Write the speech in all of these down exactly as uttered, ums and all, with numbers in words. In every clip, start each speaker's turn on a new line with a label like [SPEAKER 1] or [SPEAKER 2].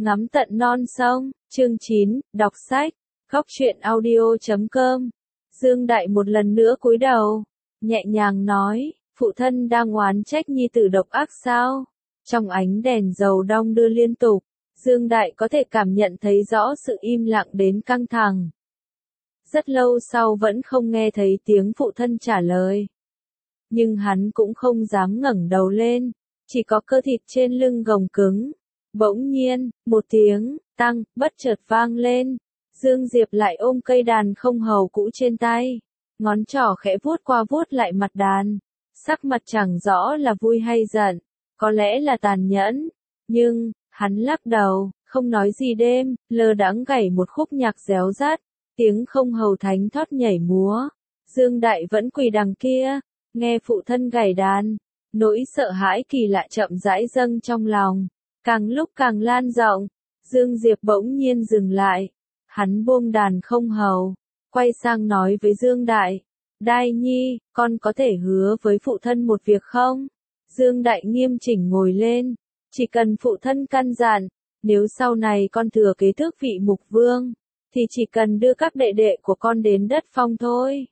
[SPEAKER 1] Ngắm tận non sông, chương chín, đọc sách, góc truyện audio chấm com. Dương Đại một lần nữa cúi đầu, nhẹ nhàng nói, phụ thân đang oán trách nhi tử độc ác sao? Trong ánh đèn dầu đong đưa liên tục, Dương Đại có thể cảm nhận thấy rõ sự im lặng đến căng thẳng. Rất lâu sau vẫn không nghe thấy tiếng phụ thân trả lời. Nhưng hắn cũng không dám ngẩng đầu lên, chỉ có cơ thịt trên lưng gồng cứng. Bỗng nhiên, một tiếng, tăng, bất chợt vang lên. Dương Diệp lại ôm cây đàn không hầu cũ trên tay. Ngón trỏ khẽ vuốt qua vuốt lại mặt đàn. Sắc mặt chẳng rõ là vui hay giận, có lẽ là tàn nhẫn. Nhưng, hắn lắc đầu, không nói gì đêm, lơ đãng gảy một khúc nhạc réo rắt. Tiếng không hầu thánh thót nhảy múa. Dương Đại vẫn quỳ đằng kia, nghe phụ thân gảy đàn. Nỗi sợ hãi kỳ lạ chậm rãi dâng trong lòng. Càng lúc càng lan rộng, Dương Diệp bỗng nhiên dừng lại. Hắn buông đàn không hầu, quay sang nói với Dương Đại. Đai Nhi, con có thể hứa với phụ thân một việc không? Dương Đại nghiêm chỉnh ngồi lên. Chỉ cần phụ thân căn dặn, nếu sau này con thừa kế tước vị mục vương, thì chỉ cần đưa các đệ đệ của con đến đất phong thôi.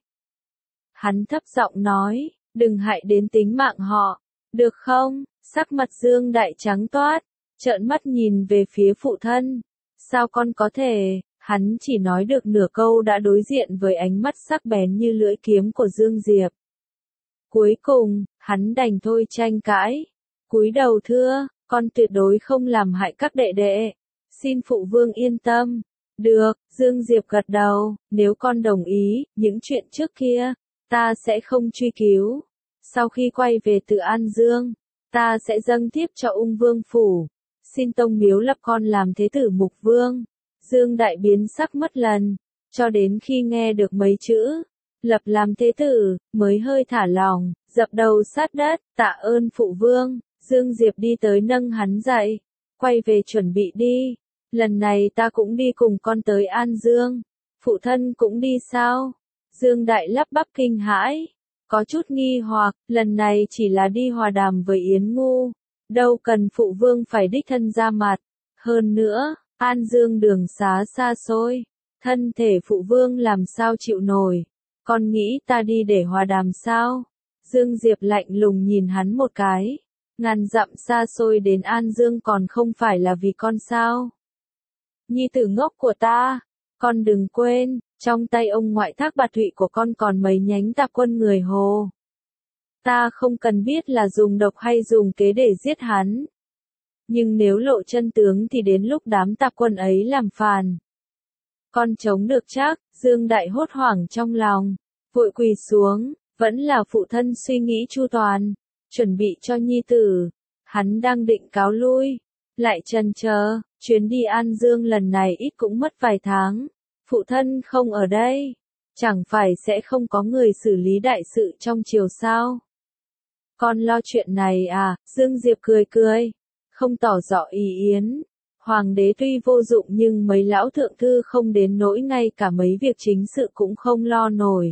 [SPEAKER 1] Hắn thấp giọng nói, đừng hại đến tính mạng họ, được không? Sắc mặt Dương Đại trắng toát, trợn mắt nhìn về phía phụ thân. Sao con có thể? Hắn chỉ nói được nửa câu đã đối diện với ánh mắt sắc bén như lưỡi kiếm của Dương Diệp. Cuối cùng, hắn đành thôi tranh cãi. Cúi đầu thưa, con tuyệt đối không làm hại các đệ đệ. Xin phụ vương yên tâm. Được, Dương Diệp gật đầu, nếu con đồng ý, những chuyện trước kia, ta sẽ không truy cứu. Sau khi quay về từ An Dương, ta sẽ dâng tiếp cho ung vương phủ. Xin tông miếu lập con làm thế tử mục vương. Dương Đại biến sắc mất lần, cho đến khi nghe được mấy chữ, lập làm thế tử, mới hơi thả lòng, dập đầu sát đất, tạ ơn phụ vương. Dương Diệp đi tới nâng hắn dậy, quay về chuẩn bị đi. Lần này ta cũng đi cùng con tới An Dương. Phụ thân cũng đi sao? Dương Đại lắp bắp kinh hãi, có chút nghi hoặc, lần này chỉ là đi hòa đàm với Yến Ngu. Đâu cần phụ vương phải đích thân ra mặt. Hơn nữa, An Dương đường xá xa xôi, thân thể phụ vương làm sao chịu nổi. Con nghĩ ta đi để hòa đàm sao? Dương Diệp lạnh lùng nhìn hắn một cái. Ngàn dặm xa xôi đến An Dương còn không phải là vì con sao? Nhi tử ngốc của ta, con đừng quên, trong tay ông ngoại Thác Bạt Thụy của con còn mấy nhánh tạp quân người Hồ. Ta không cần biết là dùng độc hay dùng kế để giết hắn. Nhưng nếu lộ chân tướng thì đến lúc đám tạp quân ấy làm phản. Con chống được chắc? Dương Đại hốt hoảng trong lòng, vội quỳ xuống, vẫn là phụ thân suy nghĩ chu toàn, chuẩn bị cho nhi tử. Hắn đang định cáo lui, lại chần chờ, chuyến đi An Dương lần này ít cũng mất vài tháng. Phụ thân không ở đây, chẳng phải sẽ không có người xử lý đại sự trong triều sao? Con lo chuyện này à? Dương Diệp cười cười, không tỏ rõ ý yến. Hoàng đế tuy vô dụng nhưng mấy lão thượng thư không đến nỗi ngay cả mấy việc chính sự cũng không lo nổi.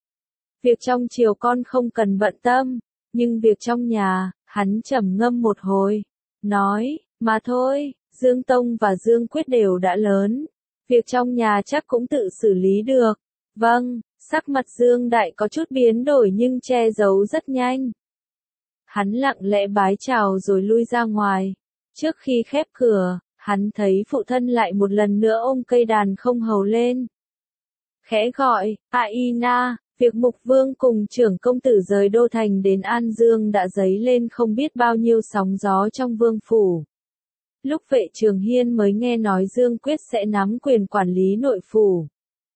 [SPEAKER 1] Việc trong triều con không cần bận tâm, nhưng việc trong nhà, hắn trầm ngâm một hồi, nói, mà thôi, Dương Tông và Dương Quyết đều đã lớn. Việc trong nhà chắc cũng tự xử lý được. Vâng, sắc mặt Dương Đại có chút biến đổi nhưng che giấu rất nhanh. Hắn lặng lẽ bái chào rồi lui ra ngoài. Trước khi khép cửa, hắn thấy phụ thân lại một lần nữa ôm cây đàn không hầu lên. Khẽ gọi, Aina, việc mục vương cùng trưởng công tử rời đô thành đến An Dương đã dấy lên không biết bao nhiêu sóng gió trong vương phủ. Lúc Vệ Trường Hiên mới nghe nói Dương Quyết sẽ nắm quyền quản lý nội phủ.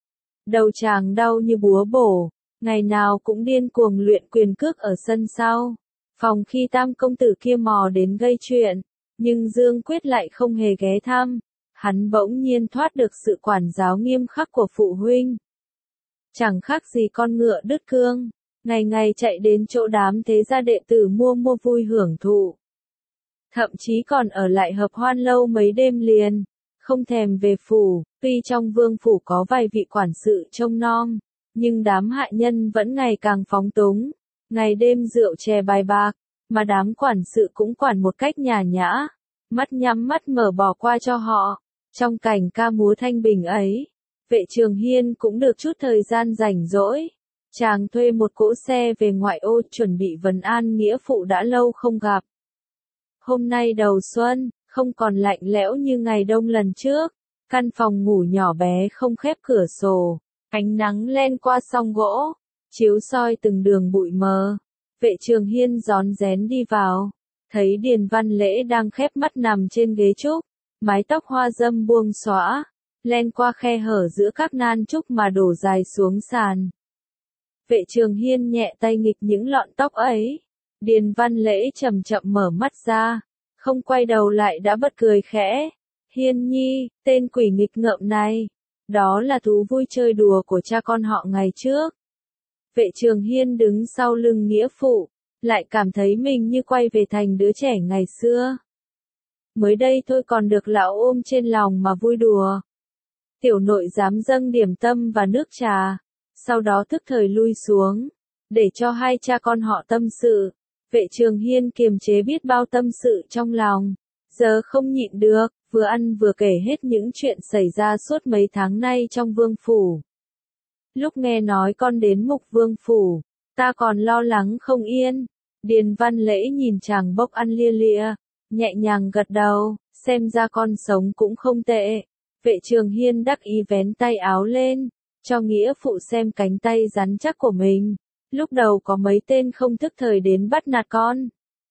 [SPEAKER 1] Đầu chàng đau như búa bổ, ngày nào cũng điên cuồng luyện quyền cước ở sân sau. Phòng khi tam công tử kia mò đến gây chuyện, nhưng Dương Quyết lại không hề ghé thăm. Hắn bỗng nhiên thoát được sự quản giáo nghiêm khắc của phụ huynh. Chẳng khác gì con ngựa đứt cương, ngày ngày chạy đến chỗ đám thế gia đệ tử mua mua vui hưởng thụ. Thậm chí còn ở lại hợp hoan lâu mấy đêm liền, không thèm về phủ. Tuy trong vương phủ có vài vị quản sự trông nom, nhưng đám hạ nhân vẫn ngày càng phóng túng, ngày đêm rượu chè bài bạc, mà đám quản sự cũng quản một cách nhàn nhã. mắt nhắm mắt mở bỏ qua cho họ. Trong cảnh ca múa thanh bình ấy, Vệ Trường Hiên cũng được chút thời gian rảnh rỗi. Chàng thuê một cỗ xe về ngoại ô chuẩn bị vấn an nghĩa phụ đã lâu không gặp. Hôm nay đầu xuân, không còn lạnh lẽo như ngày đông lần trước. Căn phòng ngủ nhỏ bé không khép cửa sổ, ánh nắng len qua song gỗ, chiếu soi từng đường bụi mờ. Vệ Trường Hiên rón rén đi vào, thấy Điền Văn Lễ đang khép mắt nằm trên ghế trúc, mái tóc hoa dâm buông xõa, len qua khe hở giữa các nan trúc mà đổ dài xuống sàn. Vệ Trường Hiên nhẹ tay nghịch những lọn tóc ấy. Điền Văn Lễ chậm chậm mở mắt ra, không quay đầu lại đã bật cười khẽ. Hiên nhi, tên quỷ nghịch ngợm này, đó là thú vui chơi đùa của cha con họ ngày trước. Vệ Trường Hiên đứng sau lưng nghĩa phụ, lại cảm thấy mình như quay về thành đứa trẻ ngày xưa. Mới đây thôi còn được lão ôm trên lòng mà vui đùa. Tiểu nội dám dâng điểm tâm và nước trà, sau đó thức thời lui xuống, để cho hai cha con họ tâm sự. Vệ Trường Hiên kiềm chế biết bao tâm sự trong lòng, giờ không nhịn được, vừa ăn vừa kể hết những chuyện xảy ra suốt mấy tháng nay trong vương phủ. Lúc nghe nói con đến Mục Vương phủ, ta còn lo lắng không yên. Điền Văn Lễ nhìn chàng bốc ăn lia lịa, nhẹ nhàng gật đầu, xem ra con sống cũng không tệ. Vệ Trường Hiên đắc ý vén tay áo lên, cho nghĩa phụ xem cánh tay rắn chắc của mình. Lúc đầu có mấy tên không thức thời đến bắt nạt con.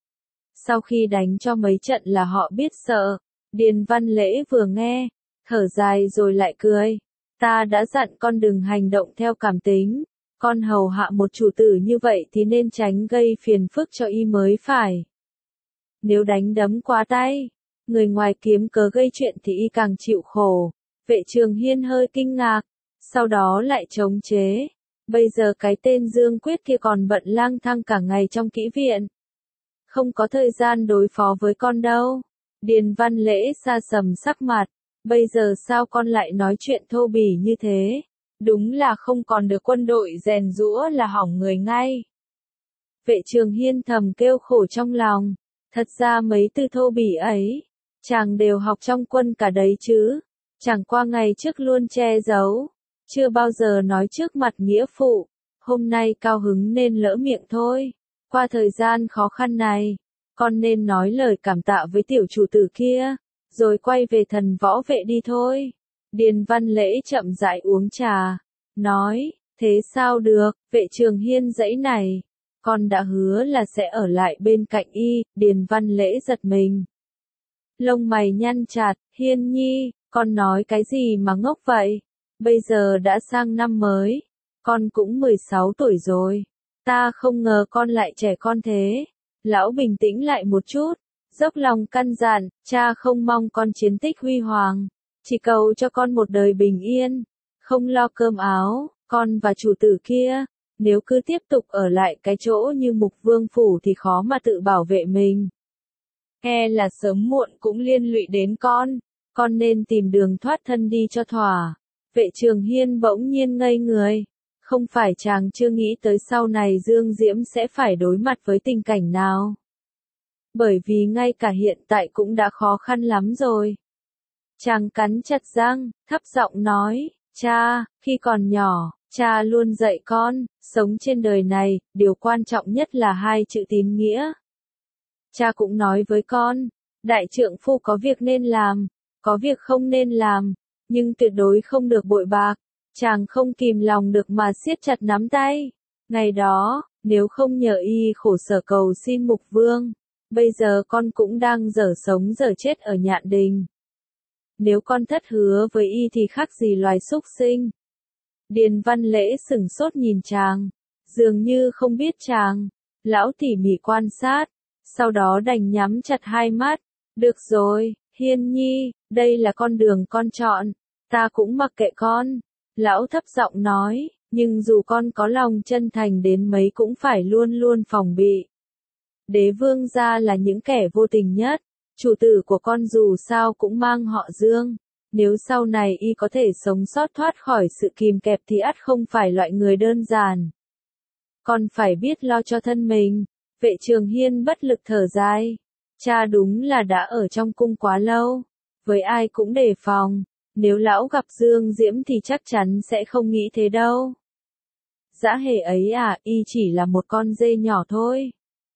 [SPEAKER 1] Sau khi đánh cho mấy trận là họ biết sợ. Điền Văn Lễ vừa nghe, thở dài rồi lại cười. Ta đã dặn con đừng hành động theo cảm tính. Con hầu hạ một chủ tử như vậy thì nên tránh gây phiền phức cho y mới phải. Nếu đánh đấm quá tay, người ngoài kiếm cớ gây chuyện thì y càng chịu khổ. Vệ Trường Hiên hơi kinh ngạc, sau đó lại chống chế. Bây giờ cái tên Dương Quyết kia còn bận lang thang cả ngày trong kỹ viện. Không có thời gian đối phó với con đâu. Điền Văn Lễ xa sầm sắc mặt. Bây giờ sao con lại nói chuyện thô bỉ như thế? Đúng là không còn được quân đội rèn giũa là hỏng người ngay. Vệ Trường Hiên thầm kêu khổ trong lòng. Thật ra mấy từ thô bỉ ấy, chàng đều học trong quân cả đấy chứ. Chẳng qua ngày trước luôn che giấu, chưa bao giờ nói trước mặt nghĩa phụ. Hôm nay cao hứng nên lỡ miệng thôi. Qua thời gian khó khăn này, con nên nói lời cảm tạ với tiểu chủ tử kia, rồi quay về thần võ vệ đi thôi. Điền Văn Lễ chậm rãi uống trà, nói, thế sao được? Vệ Trường Hiên giãy này, con đã hứa là sẽ ở lại bên cạnh y. Điền Văn Lễ giật mình, lông mày nhăn chặt. Hiên nhi, con nói cái gì mà ngốc vậy? Bây giờ đã sang năm mới, con cũng mười sáu tuổi rồi. Ta không ngờ con lại trẻ con thế. Lão bình tĩnh lại một chút, dốc lòng căn dặn, cha không mong con chiến tích huy hoàng, chỉ cầu cho con một đời bình yên, không lo cơm áo. Con và chủ tử kia, nếu cứ tiếp tục ở lại cái chỗ như Mục Vương phủ thì khó mà tự bảo vệ mình. E là sớm muộn cũng liên lụy đến con, con nên tìm đường thoát thân đi cho thỏa. Vệ Trường Hiên bỗng nhiên ngây người. Không phải chàng chưa nghĩ tới sau này Dương Diễm sẽ phải đối mặt với tình cảnh nào. Bởi vì ngay cả hiện tại cũng đã khó khăn lắm rồi. Chàng cắn chặt răng, thấp giọng nói, cha, khi còn nhỏ, cha luôn dạy con, sống trên đời này, điều quan trọng nhất là hai chữ tín nghĩa. Cha cũng nói với con, đại trượng phu có việc nên làm, có việc không nên làm, nhưng tuyệt đối không được bội bạc. Chàng không kìm lòng được mà siết chặt nắm tay. Ngày đó, nếu không nhờ y khổ sở cầu xin Mục Vương, bây giờ con cũng đang dở sống dở chết ở Nhạn Đình. Nếu con thất hứa với y thì khác gì loài súc sinh. Điền Văn Lễ sửng sốt nhìn chàng, dường như không biết chàng. Lão tỉ mỉ quan sát, sau đó đành nhắm chặt hai mắt. Được rồi, Hiên nhi, đây là con đường con chọn, ta cũng mặc kệ con. Lão thấp giọng nói, nhưng dù con có lòng chân thành đến mấy cũng phải luôn luôn phòng bị. Đế vương gia là những kẻ vô tình nhất, chủ tử của con dù sao cũng mang họ Dương. Nếu sau này y có thể sống sót thoát khỏi sự kìm kẹp thì ắt không phải loại người đơn giản. Con phải biết lo cho thân mình. Vệ Trường Hiên bất lực thở dài. Cha đúng là đã ở trong cung quá lâu, với ai cũng đề phòng, nếu lão gặp Dương Diễm thì chắc chắn sẽ không nghĩ thế đâu. Dã hề ấy à, y chỉ là một con dê nhỏ thôi.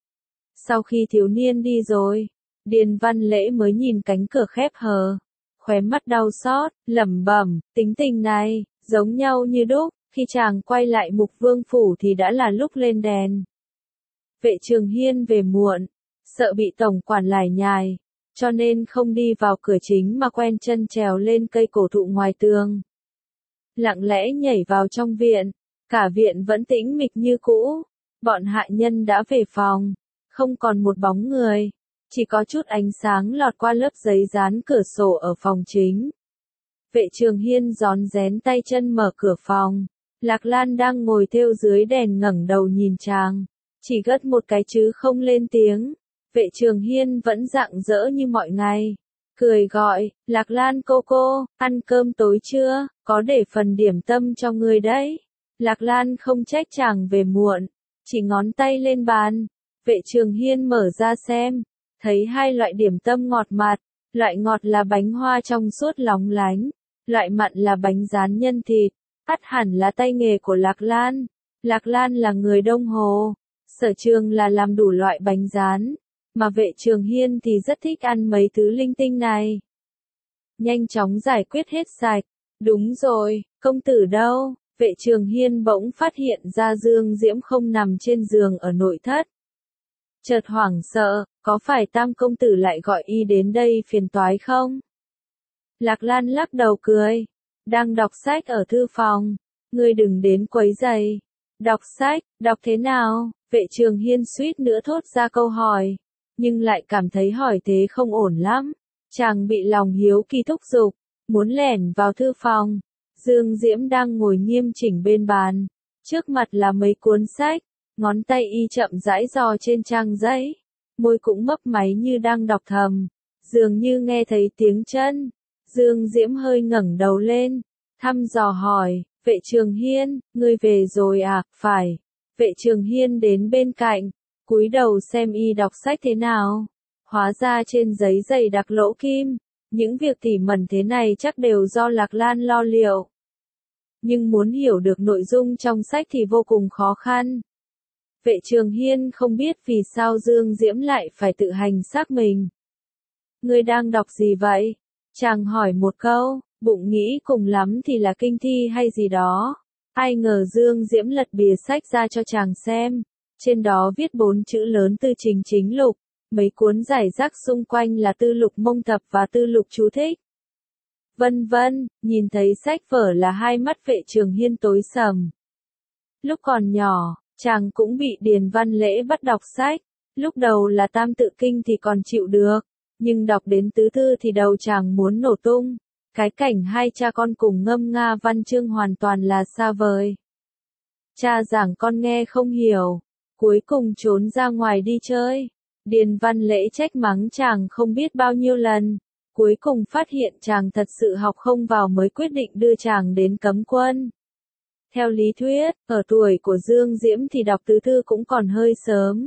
[SPEAKER 1] Sau khi thiếu niên đi rồi, Điền Văn Lễ mới nhìn cánh cửa khép hờ, khóe mắt đau xót, lẩm bẩm, tính tình này, giống nhau như đúc, khi chàng quay lại Mục Vương phủ thì đã là lúc lên đèn. Vệ Trường Hiên về muộn, sợ bị tổng quản lải nhải, cho nên không đi vào cửa chính mà quen chân trèo lên cây cổ thụ ngoài tường. Lặng lẽ nhảy vào trong viện, cả viện vẫn tĩnh mịch như cũ, bọn hạ nhân đã về phòng, không còn một bóng người, chỉ có chút ánh sáng lọt qua lớp giấy dán cửa sổ ở phòng chính. Vệ Trường Hiên rón rén tay chân mở cửa phòng, Lạc Lan đang ngồi thêu dưới đèn ngẩng đầu nhìn chàng, chỉ gất một cái chứ không lên tiếng. Vệ Trường Hiên vẫn rạng rỡ như mọi ngày, cười gọi, Lạc Lan cô cô, ăn cơm tối chưa, có để phần điểm tâm cho người đấy. Lạc Lan không trách chàng về muộn, chỉ ngón tay lên bàn. Vệ Trường Hiên mở ra xem, thấy hai loại điểm tâm ngọt mạt, loại ngọt là bánh hoa trong suốt lóng lánh, loại mặn là bánh rán nhân thịt, ắt hẳn là tay nghề của Lạc Lan. Lạc Lan là người Đông Hồ, sở trường là làm đủ loại bánh rán, mà Vệ Trường Hiên thì rất thích ăn mấy thứ linh tinh này. Nhanh chóng giải quyết hết sạch, đúng rồi, công tử đâu? Vệ Trường Hiên bỗng phát hiện ra Dương Diễm không nằm trên giường ở nội thất. Chợt hoảng sợ, có phải Tam công tử lại gọi y đến đây phiền toái không? Lạc Lan lắc đầu cười, đang đọc sách ở thư phòng, ngươi đừng đến quấy rầy. Đọc sách, đọc thế nào? Vệ Trường Hiên suýt nữa thốt ra câu hỏi, nhưng lại cảm thấy hỏi thế không ổn lắm. Chàng bị lòng hiếu kỳ thúc giục, muốn lẻn vào thư phòng. Dương Diễm đang ngồi nghiêm chỉnh bên bàn, trước mặt là mấy cuốn sách, ngón tay y chậm rãi dò trên trang giấy, môi cũng mấp máy như đang đọc thầm, dường như nghe thấy tiếng chân. Dương Diễm hơi ngẩng đầu lên, thăm dò hỏi, Vệ Trường Hiên, ngươi về rồi à? Phải. Vệ Trường Hiên đến bên cạnh, cúi đầu xem y đọc sách thế nào. Hóa ra trên giấy dày đặc lỗ kim, những việc tỉ mẩn thế này chắc đều do Lạc Lan lo liệu. Nhưng muốn hiểu được nội dung trong sách thì vô cùng khó khăn. Vệ Trường Hiên không biết vì sao Dương Diễm lại phải tự hành xác mình. Ngươi đang đọc gì vậy? Chàng hỏi một câu, bụng nghĩ cùng lắm thì là kinh thi hay gì đó. Ai ngờ Dương Diễm lật bìa sách ra cho chàng xem. Trên đó viết bốn chữ lớn Tư Trình Chính Lục. Mấy cuốn giải rác xung quanh là Tư Lục Mông Thập và Tư Lục Chú Thích. Vân vân, nhìn thấy sách vở là hai mắt Vệ Trường Hiên tối sầm. Lúc còn nhỏ, chàng cũng bị Điền Văn Lễ bắt đọc sách. Lúc đầu là Tam Tự Kinh thì còn chịu được, nhưng đọc đến tứ thư thì đầu chàng muốn nổ tung. Cái cảnh hai cha con cùng ngâm nga văn chương hoàn toàn là xa vời. Cha giảng con nghe không hiểu, cuối cùng trốn ra ngoài đi chơi. Điền Văn Lễ trách mắng chàng không biết bao nhiêu lần, cuối cùng phát hiện chàng thật sự học không vào mới quyết định đưa chàng đến cấm quân. Theo lý thuyết, ở tuổi của Dương Diễm thì đọc tứ thư cũng còn hơi sớm.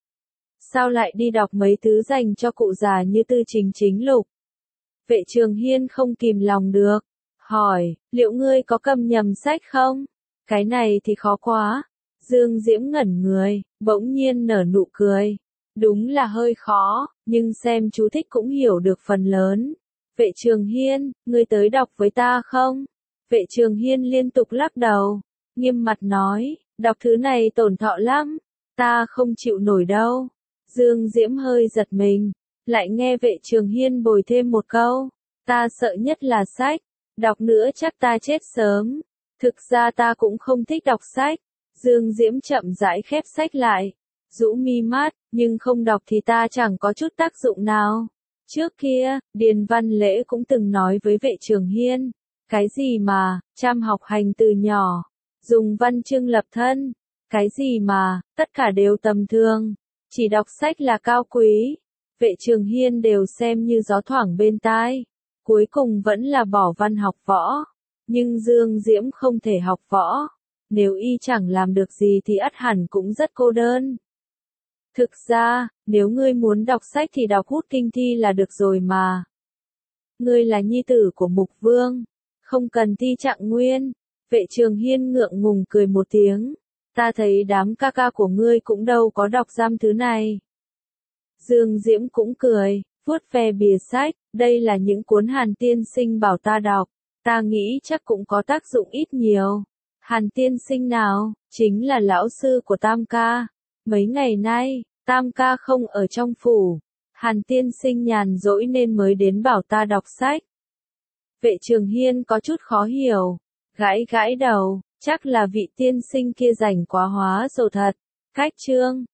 [SPEAKER 1] Sao lại đi đọc mấy thứ dành cho cụ già như Tư Trình Chính Lục? Vệ Trường Hiên không kìm lòng được, hỏi, liệu ngươi có cầm nhầm sách không? Cái này thì khó quá. Dương Diễm ngẩn người, bỗng nhiên nở nụ cười. Đúng là hơi khó, nhưng xem chú thích cũng hiểu được phần lớn. Vệ Trường Hiên, ngươi tới đọc với ta không? Vệ Trường Hiên liên tục lắc đầu, nghiêm mặt nói, đọc thứ này tổn thọ lắm, ta không chịu nổi đâu. Dương Diễm hơi giật mình, lại nghe Vệ Trường Hiên bồi thêm một câu, ta sợ nhất là sách, đọc nữa chắc ta chết sớm. Thực ra ta cũng không thích đọc sách. Dương Diễm chậm rãi khép sách lại, rũ mi mắt, nhưng không đọc thì ta chẳng có chút tác dụng nào. Trước kia, Điền Văn Lễ cũng từng nói với Vệ Trường Hiên, cái gì mà, chăm học hành từ nhỏ, dùng văn chương lập thân, cái gì mà, tất cả đều tầm thường, chỉ đọc sách là cao quý. Vệ Trường Hiên đều xem như gió thoảng bên tai, cuối cùng vẫn là bỏ văn học võ. Nhưng Dương Diễm không thể học võ, nếu y chẳng làm được gì thì ắt hẳn cũng rất cô đơn. Thực ra, nếu ngươi muốn đọc sách thì đọc hút kinh thi là được rồi mà. Ngươi là nhi tử của Mục Vương, không cần thi trạng nguyên. Vệ Trường Hiên ngượng ngùng cười một tiếng. Ta thấy đám ca ca của ngươi cũng đâu có đọc giam thứ này. Dương Diễm cũng cười, vuốt ve bìa sách, đây là những cuốn Hàn tiên sinh bảo ta đọc, ta nghĩ chắc cũng có tác dụng ít nhiều. Hàn tiên sinh nào? Chính là lão sư của Tam ca. Mấy ngày nay, Tam ca không ở trong phủ. Hàn tiên sinh nhàn rỗi nên mới đến bảo ta đọc sách. Vệ Trường Hiên có chút khó hiểu, gãi gãi đầu, chắc là vị tiên sinh kia rảnh quá hóa rồi thật. Cách chương